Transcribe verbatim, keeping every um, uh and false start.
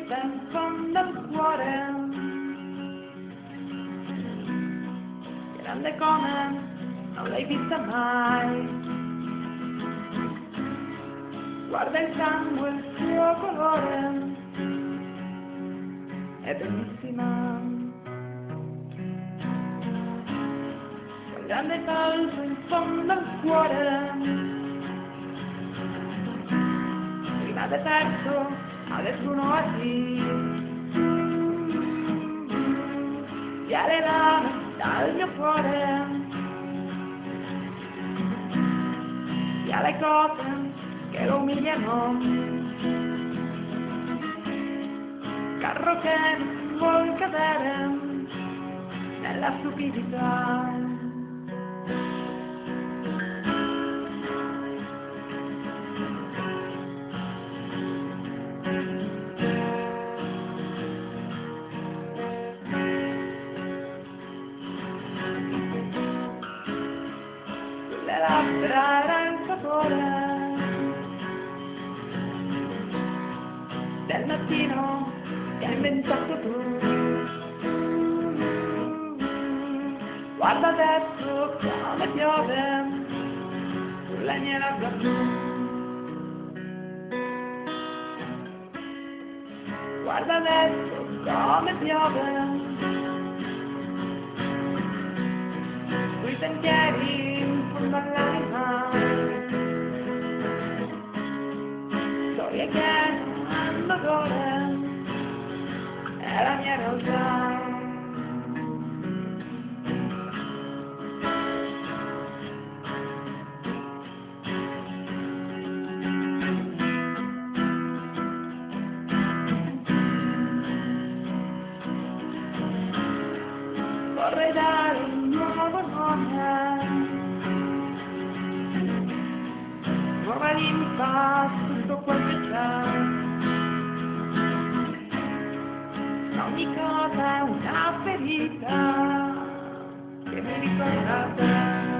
vita in fondo al cuore, grande come non l'hai vista mai. Guarda il sangue, il suo colore, è bellissima. Un grande caldo in fondo al cuore, prima deserto, adesso un oasi. Via le lame dal mio cuore, via le cose che lo umiliano, carro che non vuol cadere nella stupidità. Sulle labbra era il sapore del mattino che hai inventato tu. Guarda adesso come piove sulle mie labbra blu. Guarda adesso come piove sui sentieri in fondo all'anima. Storie che hanno odore, è la mia realtà. Vorrei dare un nuovo nome, nuova linfa su tutto quel che c'è. Ogni cosa è una ferita che mi ricorda te.